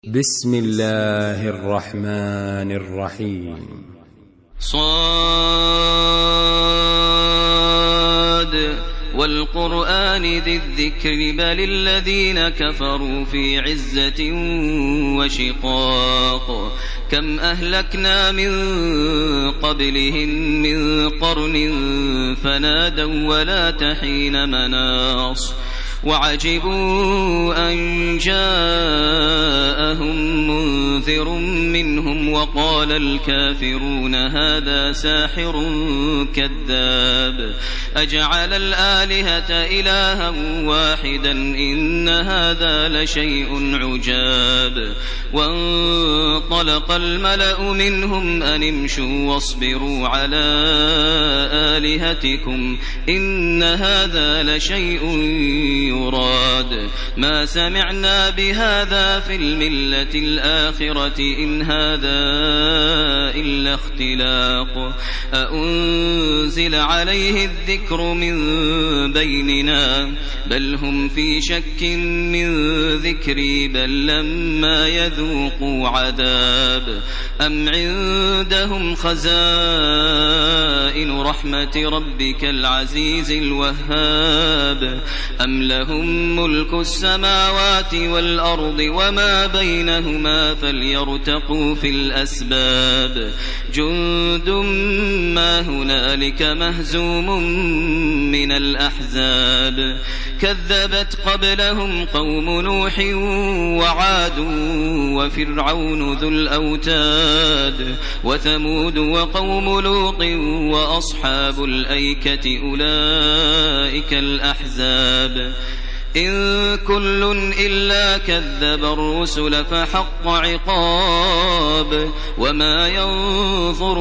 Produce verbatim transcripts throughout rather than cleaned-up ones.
بسم الله الرحمن الرحيم. صاد والقرآن ذي الذكر بل الذين كفروا في عزة وشقاق كم أهلكنا من قبلهم من قرن فنادوا ولا تحين مناص وعجبوا أن جاءهم منذر منهم وقال الكافرون هذا ساحر كذاب أجعل الآلهة إلها واحدا إن هذا لشيء عجاب وانطلق الملأ منهم أن امشوا واصبروا على آلهتكم إن هذا لشيء يراد ما سمعنا بهذا في الملة الآخرة إن هذا إلا اختلاق أأنزل عليه الذكر من بيننا بل هم في شك من ذكري بل لما يذوقوا عذاب أم عندهم خزائن رحمة ربك العزيز الوهاب أم لهم ملك السماوات والأرض وما بينهما فليرتقوا في الأسباب جند ما هنالك مهزوم من الأحزاب كذبت قبلهم قوم نوح وعاد وفرعون ذو الأوتاد وثمود وقوم لوط وأصحاب الأيكة أولئك الأحزاب إن كل إلا كذب الرسل فحق عقاب وما ينظر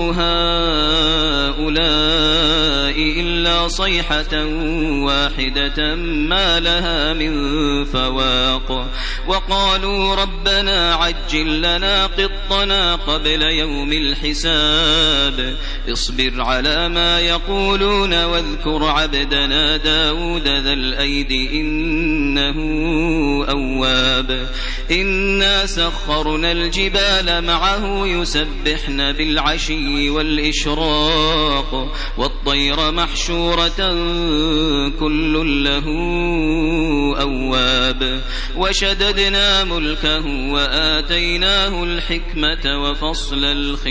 هؤلاء إلا صيحة واحدة ما لها من فواق وقالوا ربنا عجل لنا قطنا قبل يوم الحساب اصبر على ما يقولون واذكر عبدنا داود ذا الأيد إن إنه أواب إنا سخرنا الجبال معه يسبحن بالعشي والإشراق والطير محشورة كل له أواب وشددنا ملكه وآتيناه الحكمة وفصل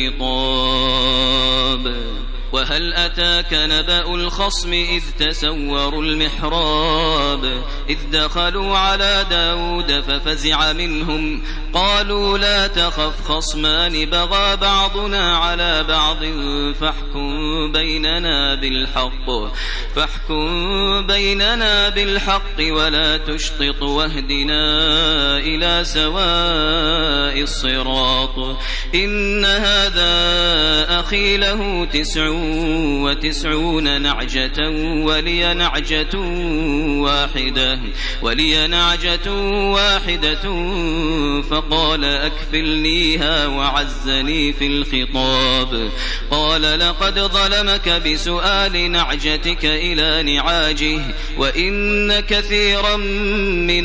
الخطاب وهل أتاك نبأ الخصم إذ تسوروا المحراب إذ دخلوا على داود ففزع منهم قالوا لا تخف خصمان بغى بعضنا على بعض فاحكم بيننا بالحق فاحكم بيننا بالحق ولا تشطط واهدنا إلى سواء الصراط إن هذا أخي له تسع وتسعون نعجة ولي نعجة واحدة ولي نعجة واحدة فقال أكفلنيها وعزني في الخطاب قال لقد ظلمك بسؤال نعجتك إلى نعاجه وإن كثيرا من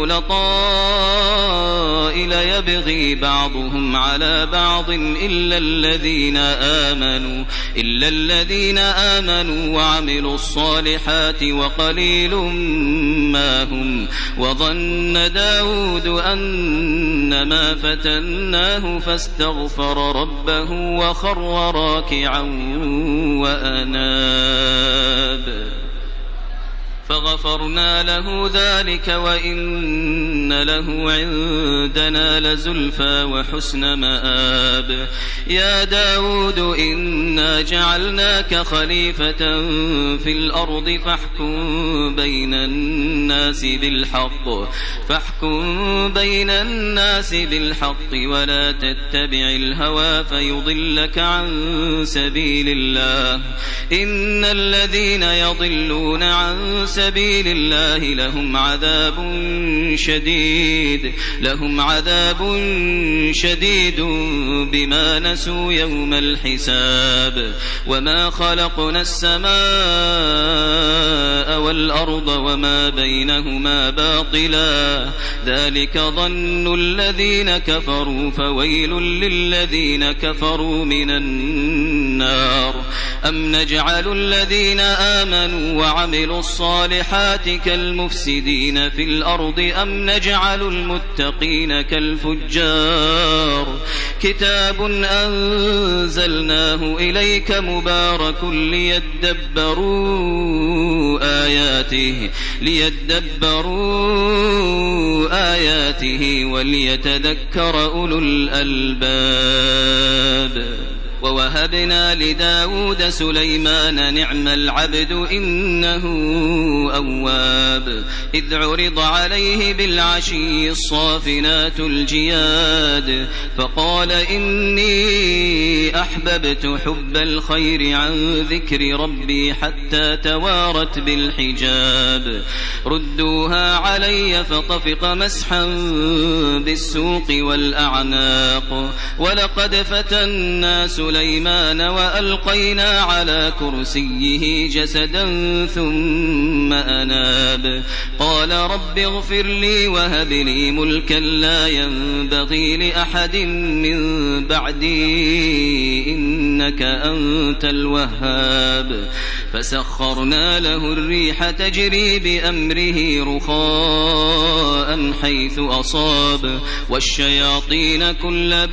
الخلطاء ليبغي بعضهم على بعض إلا الذين آمنوا إلا الذين آمنوا وعملوا الصالحات وقليل ما هم وظن داود أنما فتناه فاستغفر ربه وخر راكعا وأناب فغفرنا له ذلك وإن له عندنا لزلفى وحسن مآب يا داود إنا جعلناك خليفة في الأرض فاحكم بين الناس بالحق فاحكم بين الناس بالحق ولا تتبع الهوى فيضلك عن سبيل الله إن الذين يضلون عن سبيل الله لهم عذاب شديد لهم عذاب شديد بما نسوا يوم الحساب وما خلقنا السماء والأرض وما بينهما باطلا ذلك ظن الذين كفروا فويل للذين كفروا من النار أم نجعل الذين آمنوا وعملوا الصالحات كالمفسدين في الأرض أم نجعل المتقين كالفجار كتاب أنزلناه إليك مبارك ليدبروا آياته ليدبروا آياته وليتذكر أولو الألباب ووهبنا لداود سليمان نعم العبد إنه أواب إذ عرض عليه بالعشي الصافنات الجياد فقال إني أحببت حب الخير عن ذكر ربي حتى توارت بالحجاب ردوها علي فطفق مسحا بالسوق والأعناق ولقد فتنا سليمان سليمان وألقينا على كرسيه جسدا ثم أناب قال رب اغفر لي وهب لي ملكا لا ينبغي لأحد من بعدي إنك أنت الوهاب فسخرنا له الريح تجري بأمره رخاء حيث أصاب والشياطين كل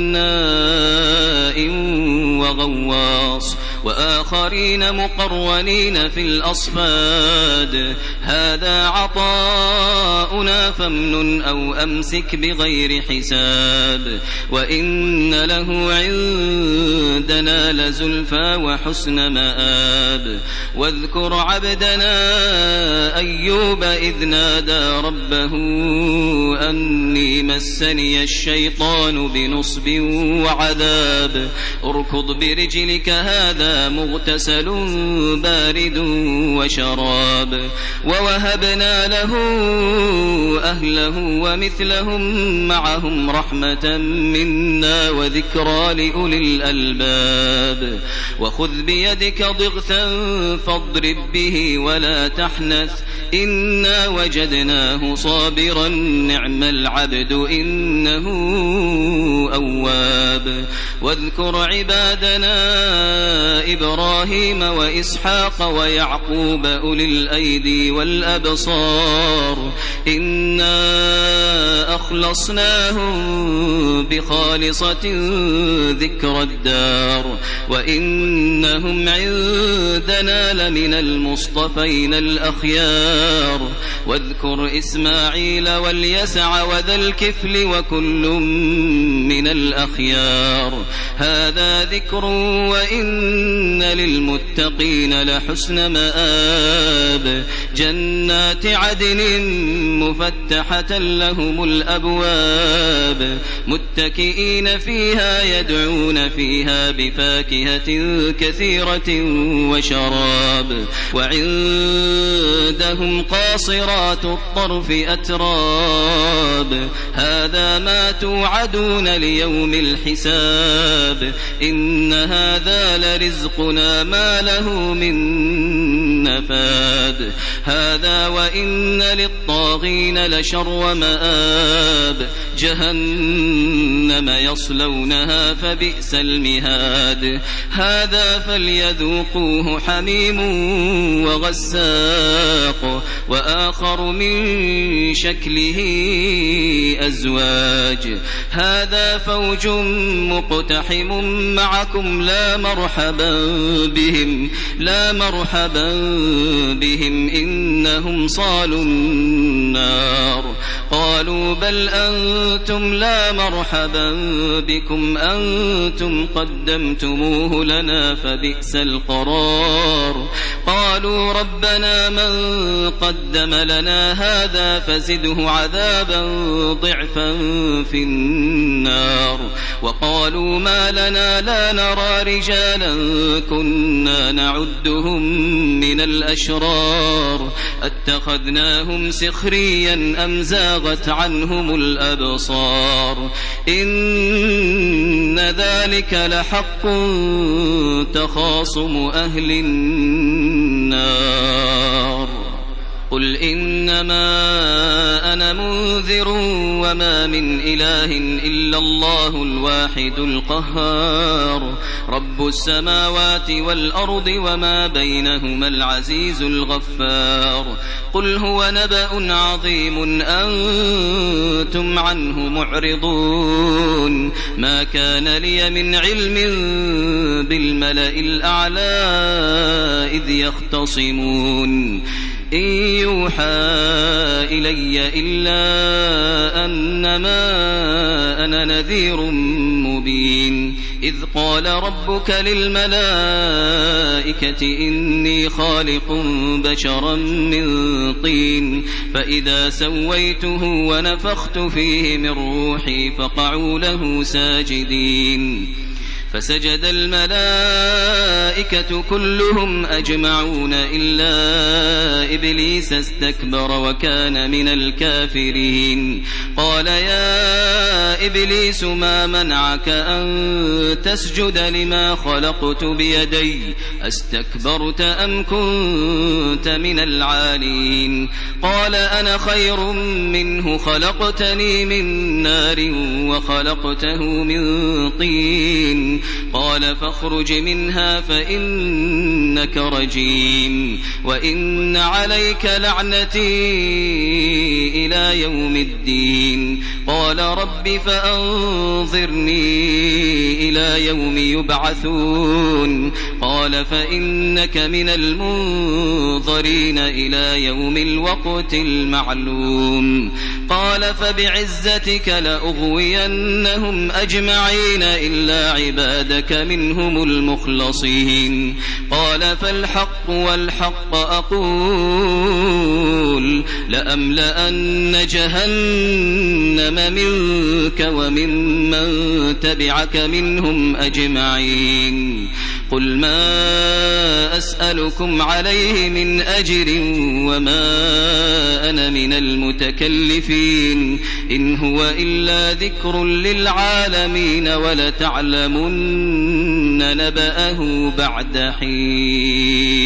بناء وغواص وآخرين مقرنين في الأصفاد هذا عطاؤنا فامنن أو أمسك بغير حساب وإن له عندنا لزلفى وحسن مآب واذكر عبدنا أيوب إذ نادى ربه أني مسني الشيطان بنصب وعذاب اركض برجلك هذا مغتسل بارد وشراب ووهبنا له أهله ومثلهم معهم رحمة منا وذكرى لأولي الألباب وخذ بيدك ضغثا فاضرب به ولا تحنث إنا وجدناه صابرا نعم العبد إنه أواب واذكر عبادنا إبراهيم وإسحاق ويعقوب أولي الأيدي والأبصار إنا أخلصناهم بخالصة ذكر الدار وإنهم عندنا لمن المصطفين الأخيار واذكر إسماعيل واليسع وذا الكفل وكل من الأخيار هذا ذكر وإن للمتقين لحسن مآب جنات عدن مفتحة لهم الأبواب متكئين فيها يدعون فيها بفاكهة كثيرة وشراب وعندهم قاصرات الطرف أتراب هذا ما توعدون ليوم الحساب إن هذا لرزقنا ما له من نفاد هذا وإن للطاغين لشر مآب جهنم يصلونها فبئس المهاد هذا فليذوقوه حميم وغساق وآخر من شكله أزواج هذا فوج مقتحم معكم لا مرحبا بهم لا مرحبا بهم إنهم صالوا النار قالوا بل أنتم لا مرحبا بكم أنتم قدمتموه لنا فبئس القرار قالوا ربنا من قدم لنا هذا فزده عذابا ضعفا في النار وقالوا ما لنا لا نرى رجالا كنا نعدهم من الأشرار اتخذناهم سخريا أم زاغت عنهم الأبصار إن ذلك لحق تخاصم أهل النار قل إنما أنا منذر وما من إله إلا الله الواحد القهار رب السماوات والأرض وما بينهما العزيز الغفار قل هو نبأ عظيم أنتم عنه معرضون ما كان لي من علم بالملأ الأعلى إذ يختصمون إن يوحى إلي إلا أنما أنا نذير مبين إذ قال ربك للملائكة إني خالق بشرا من طين فإذا سويته ونفخت فيه من روحي فقعوا له ساجدين فسجد الملائكة كلهم أجمعون إلا إبليس استكبر وكان من الكافرين قال يا إبليس ما منعك أن تسجد لما خلقت بيدي أستكبرت أم كنت من العالين قال أنا خير منه خلقتني من نار وخلقته من طين قال فاخرج منها فإنك رجيم وإن عليك لعنتي إلى يوم الدين قال رب فأنظرني إلى يوم يبعثون قال فإنك من المنظرين إلى يوم الوقت المعلوم قال فبعزتك لأغوينهم أجمعين إلا عبادك منهم المخلصين قال فالحق والحق أقول لأملأن جهنم منك وممن تبعك منهم أجمعين قل ما أسألكم عليه من أجر وما أنا من المتكلفين إن هو إلا ذكر للعالمين ولتعلمن نبأه بعد حين